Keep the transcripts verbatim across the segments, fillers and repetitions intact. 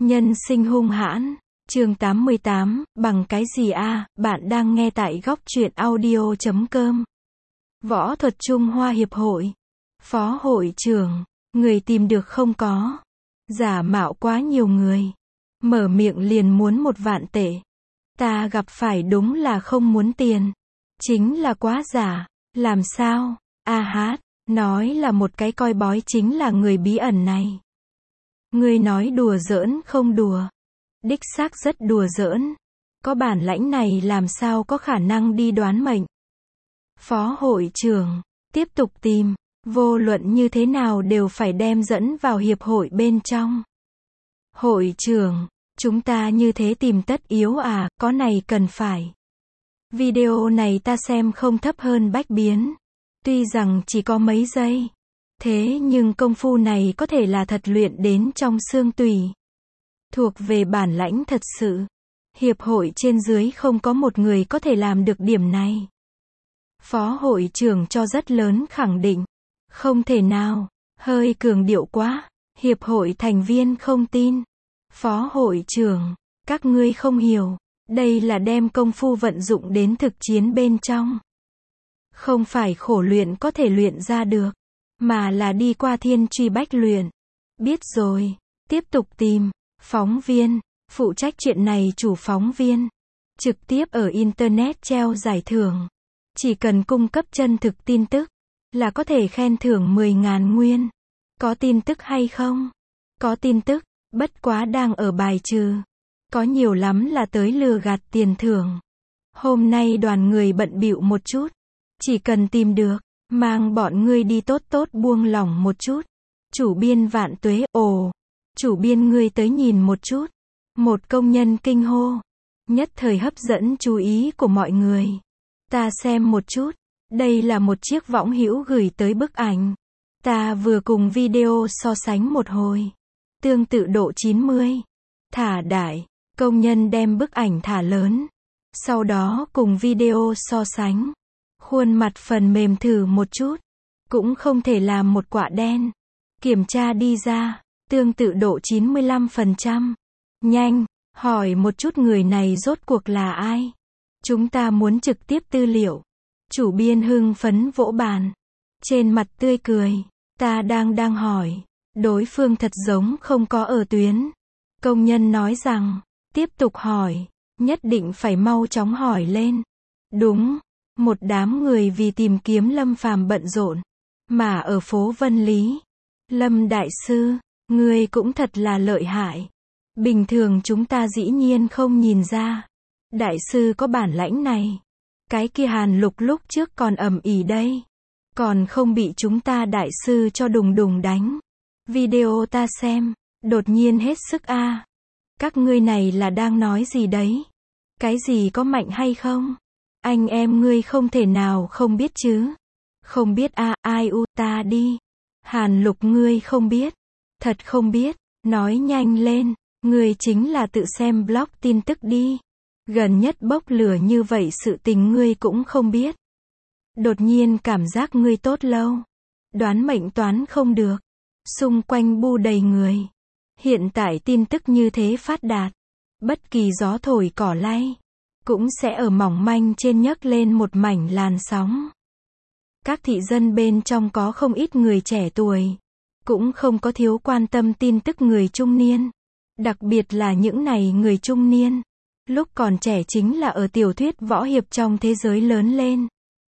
Nhân sinh hung hãn. Chương tám mươi tám, bằng cái gì a? Bạn đang nghe tại góc truyện audio chấm com. Võ thuật Trung Hoa Hiệp hội. Phó hội trưởng. Người tìm được không có. Giả mạo quá nhiều người. Mở miệng liền muốn một vạn tệ. Ta gặp phải đúng là không muốn tiền. Chính là quá giả. Làm sao? A hát. Nói là một cái coi bói chính là người bí ẩn này. Ngươi nói đùa giỡn không đùa. Đích xác rất đùa giỡn. Có bản lãnh này làm sao có khả năng đi đoán mệnh. Phó hội trưởng. Tiếp tục tìm. Vô luận như thế nào đều phải đem dẫn vào hiệp hội bên trong. Hội trưởng. Chúng ta như thế tìm tất yếu à, có này cần phải. Video này ta xem không thấp hơn bách biến. Tuy rằng chỉ có mấy giây. Thế nhưng công phu này có thể là thật luyện đến trong xương tủy. Thuộc về bản lãnh thật sự. Hiệp hội trên dưới không có một người có thể làm được điểm này. Phó hội trưởng cho rất lớn khẳng định. Không thể nào. Hơi cường điệu quá. Hiệp hội thành viên không tin. Phó hội trưởng. Các ngươi không hiểu. Đây là đem công phu vận dụng đến thực chiến bên trong. Không phải khổ luyện có thể luyện ra được. Mà là đi qua thiên truy bách luyện. Biết rồi. Tiếp tục tìm. Phóng viên. Phụ trách chuyện này chủ phóng viên. Trực tiếp ở Internet treo giải thưởng. Chỉ cần cung cấp chân thực tin tức. Là có thể khen thưởng mười ngàn nguyên. Có tin tức hay không? Có tin tức. Bất quá đang ở bài trừ. Có nhiều lắm là tới lừa gạt tiền thưởng. Hôm nay đoàn người bận bịu một chút. Chỉ cần tìm được. Mang bọn ngươi đi tốt tốt buông lỏng một chút. Chủ biên vạn tuế, ồ. Chủ biên ngươi tới nhìn một chút. Một công nhân kinh hô. Nhất thời hấp dẫn chú ý của mọi người. Ta xem một chút. Đây là một chiếc võng hữu gửi tới bức ảnh. Ta vừa cùng video so sánh một hồi. Tương tự độ chín mươi. Thả đại. Công nhân đem bức ảnh thả lớn. Sau đó cùng video so sánh. Khuôn mặt phần mềm thử một chút. Cũng không thể làm một quả đen. Kiểm tra đi ra. Tương tự độ chín mươi lăm phần trăm. Nhanh. Hỏi một chút người này rốt cuộc là ai. Chúng ta muốn trực tiếp tư liệu. Chủ biên hưng phấn vỗ bàn. Trên mặt tươi cười. Ta đang đang hỏi. Đối phương thật giống không có ở tuyến. Công nhân nói rằng. Tiếp tục hỏi. Nhất định phải mau chóng hỏi lên. Đúng. Một đám người vì tìm kiếm Lâm Phàm bận rộn. Mà ở phố Vân Lý. Lâm Đại Sư. Ngươi cũng thật là lợi hại. Bình thường chúng ta dĩ nhiên không nhìn ra. Đại sư có bản lãnh này. Cái kia Hàn Lục lúc trước còn ầm ĩ đây. Còn không bị chúng ta đại sư cho đùng đùng đánh. Video ta xem. Đột nhiên hết sức a. À. Các ngươi này là đang nói gì đấy? Cái gì có mạnh hay không? Anh em ngươi không thể nào không biết chứ. Không biết a, à, ai u ta đi. Hàn Lục ngươi không biết. Thật không biết. Nói nhanh lên. Ngươi chính là tự xem blog tin tức đi. Gần nhất bốc lửa như vậy sự tình ngươi cũng không biết. Đột nhiên cảm giác ngươi tốt lâu. Đoán mệnh toán không được. Xung quanh bu đầy người. Hiện tại tin tức như thế phát đạt. Bất kỳ gió thổi cỏ lay. Cũng sẽ ở mỏng manh trên nhấc lên một mảnh làn sóng. Các thị dân bên trong có không ít người trẻ tuổi. Cũng không có thiếu quan tâm tin tức người trung niên. Đặc biệt là những này người trung niên. Lúc còn trẻ chính là ở tiểu thuyết võ hiệp trong thế giới lớn lên.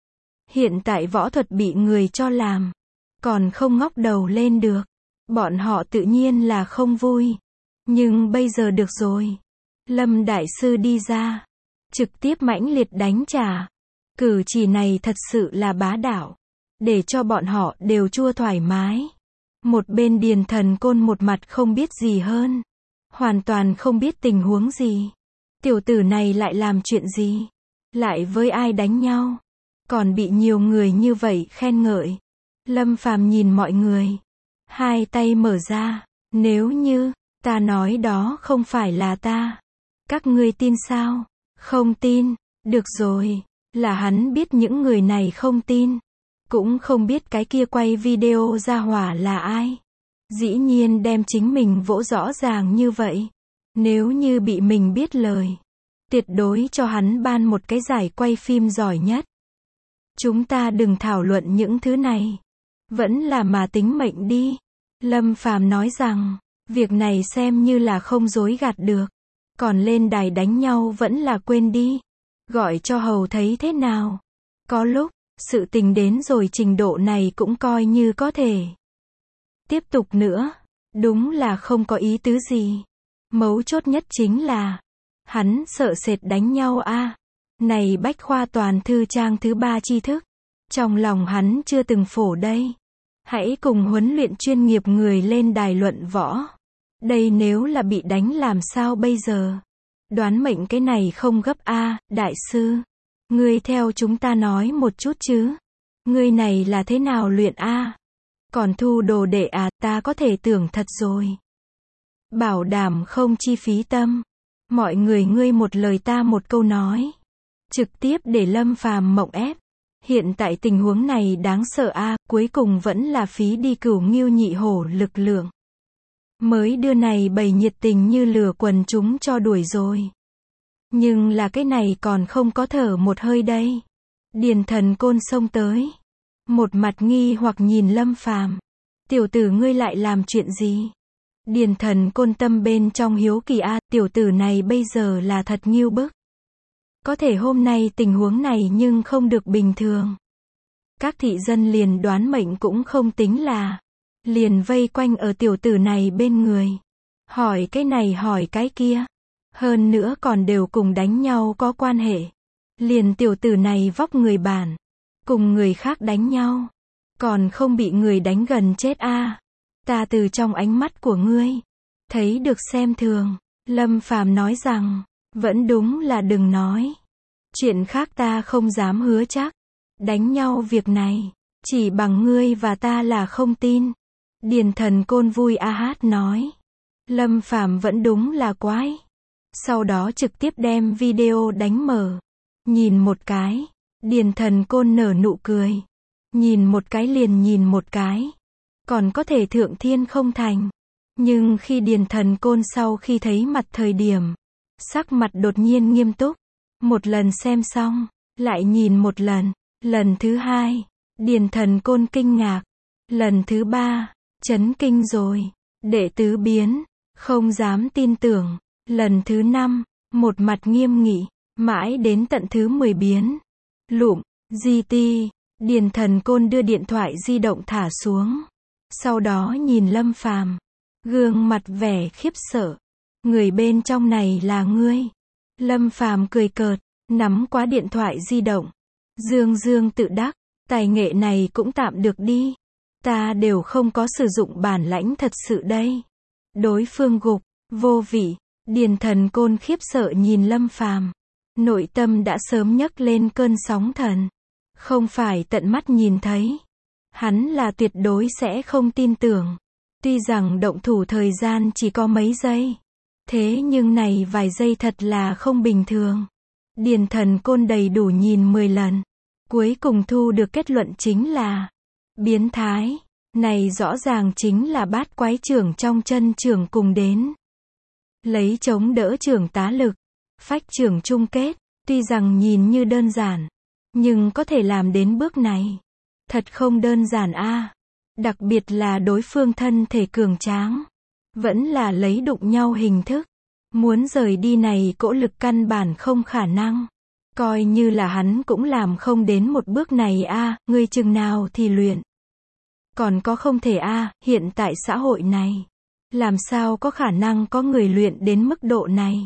Hiện tại võ thuật bị người cho làm. Còn không ngóc đầu lên được. Bọn họ tự nhiên là không vui. Nhưng bây giờ được rồi. Lâm Đại Sư đi ra. Trực tiếp mãnh liệt đánh trả. Cử chỉ này thật sự là bá đạo. Để cho bọn họ đều chua thoải mái. Một bên Điền Thần Côn một mặt không biết gì hơn. Hoàn toàn không biết tình huống gì. Tiểu tử này lại làm chuyện gì? Lại với ai đánh nhau? Còn bị nhiều người như vậy khen ngợi. Lâm Phàm nhìn mọi người. Hai tay mở ra. Nếu như, ta nói đó không phải là ta. Các ngươi tin sao? Không tin. Được rồi. Là hắn biết những người này không tin. Cũng không biết cái kia quay video ra hỏa là ai. Dĩ nhiên đem chính mình vỗ rõ ràng như vậy. Nếu như bị mình biết lời, tuyệt đối cho hắn ban một cái giải quay phim giỏi nhất. Chúng ta đừng thảo luận những thứ này. Vẫn là mà tính mệnh đi. Lâm Phàm nói rằng, việc này xem như là không dối gạt được. Còn lên đài đánh nhau vẫn là quên đi. Gọi cho hầu thấy thế nào. Có lúc, sự tình đến rồi trình độ này cũng coi như có thể. Tiếp tục nữa, đúng là không có ý tứ gì. Mấu chốt nhất chính là, hắn sợ sệt đánh nhau a. À. Này bách khoa toàn thư trang thứ ba tri thức. Trong lòng hắn chưa từng phổ đây. Hãy cùng huấn luyện chuyên nghiệp người lên đài luận võ. Đây nếu là bị đánh làm sao bây giờ? Đoán mệnh cái này không gấp a, à, đại sư. Ngươi theo chúng ta nói một chút chứ. Ngươi này là thế nào luyện a? À? Còn thu đồ đệ à, ta có thể tưởng thật rồi. Bảo đảm không chi phí tâm. Mọi người ngươi một lời ta một câu nói. Trực tiếp để Lâm Phàm mộng ép. Hiện tại tình huống này đáng sợ a, à, cuối cùng vẫn là phí đi Cửu Ngưu Nhị Hổ lực lượng. Mới đưa này bầy nhiệt tình như lửa quần chúng cho đuổi rồi. Nhưng là cái này còn không có thở một hơi đây. Điền Thần Côn xông tới. Một mặt nghi hoặc nhìn Lâm Phàm. Tiểu tử ngươi lại làm chuyện gì? Điền Thần Côn tâm bên trong hiếu kỳ a, à, tiểu tử này bây giờ là thật nghiêu bức. Có thể hôm nay tình huống này nhưng không được bình thường. Các thị dân liền đoán mệnh cũng không tính là. Liền vây quanh ở tiểu tử này bên người. Hỏi cái này hỏi cái kia. Hơn nữa còn đều cùng đánh nhau có quan hệ. Liền tiểu tử này vóc người bản. Cùng người khác đánh nhau. Còn không bị người đánh gần chết a. À. Ta từ trong ánh mắt của ngươi. Thấy được xem thường. Lâm Phàm nói rằng. Vẫn đúng là đừng nói. Chuyện khác ta không dám hứa chắc. Đánh nhau việc này. Chỉ bằng ngươi và ta là không tin. Điền Thần Côn vui a hát nói. Lâm Phàm vẫn đúng là quái. Sau đó trực tiếp đem video đánh mở. Nhìn một cái. Điền Thần Côn nở nụ cười. Nhìn một cái liền nhìn một cái. Còn có thể thượng thiên không thành. Nhưng khi Điền Thần Côn sau khi thấy mặt thời điểm. Sắc mặt đột nhiên nghiêm túc. Một lần xem xong. Lại nhìn một lần. Lần thứ hai. Điền Thần Côn kinh ngạc. Lần thứ ba. Chấn kinh rồi. Đệ tứ biến. Không dám tin tưởng. Lần thứ năm. Một mặt nghiêm nghị. Mãi đến tận thứ mười biến. Lụm. giê tê. Điền Thần Côn đưa điện thoại di động thả xuống. Sau đó nhìn Lâm Phàm. Gương mặt vẻ khiếp sợ. Người bên trong này là ngươi. Lâm Phàm cười cợt. Nắm quá điện thoại di động. Dương dương tự đắc. Tài nghệ này cũng tạm được đi. Ta đều không có sử dụng bản lãnh thật sự đây. Đối phương gục. Vô vị. Điền Thần Côn khiếp sợ nhìn Lâm Phàm. Nội tâm đã sớm nhấc lên cơn sóng thần. Không phải tận mắt nhìn thấy. Hắn là tuyệt đối sẽ không tin tưởng. Tuy rằng động thủ thời gian chỉ có mấy giây. Thế nhưng này vài giây thật là không bình thường. Điền Thần Côn đầy đủ nhìn mười lần. Cuối cùng thu được kết luận chính là biến thái. Này rõ ràng chính là bát quái trưởng trong chân trưởng cùng đến. Lấy chống đỡ trưởng tá lực. Phách trưởng chung kết. Tuy rằng nhìn như đơn giản. Nhưng có thể làm đến bước này. Thật không đơn giản a. À. Đặc biệt là đối phương thân thể cường tráng. Vẫn là lấy đụng nhau hình thức. Muốn rời đi này cỗ lực căn bản không khả năng. Coi như là hắn cũng làm không đến một bước này a, à, ngươi chừng nào thì luyện. Còn có không thể a, à, hiện tại xã hội này. Làm sao có khả năng có người luyện đến mức độ này?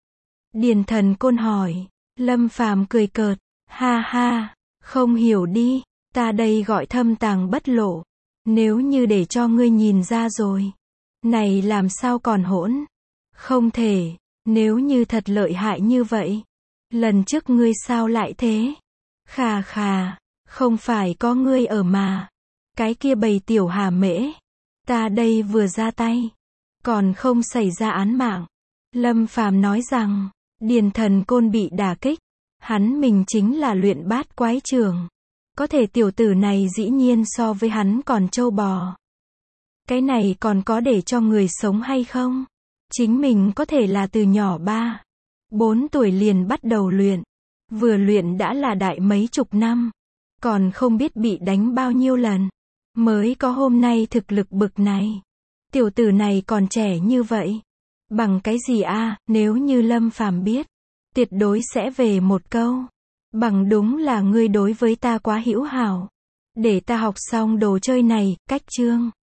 Điền Thần Côn hỏi. Lâm Phàm cười cợt. Ha ha, không hiểu đi. Ta đây gọi thâm tàng bất lộ. Nếu như để cho ngươi nhìn ra rồi. Này làm sao còn hỗn? Không thể. Nếu như thật lợi hại như vậy. Lần trước ngươi sao lại thế? Khà khà. Không phải có ngươi ở mà. Cái kia bầy tiểu hà mễ. Ta đây vừa ra tay. Còn không xảy ra án mạng. Lâm Phàm nói rằng. Điền Thần Côn bị đả kích. Hắn mình chính là luyện bát quái trưởng. Có thể tiểu tử này dĩ nhiên so với hắn còn trâu bò. Cái này còn có để cho người sống hay không? Chính mình có thể là từ nhỏ ba, bốn tuổi liền bắt đầu luyện. Vừa luyện đã là đại mấy chục năm. Còn không biết bị đánh bao nhiêu lần. Mới có hôm nay thực lực bực này. Tiểu tử này còn trẻ như vậy. Bằng cái gì a, nếu như Lâm Phàm biết. Tuyệt đối sẽ về một câu. Bằng đúng là ngươi đối với ta quá hữu hảo. Để ta học xong đồ chơi này, cách chương.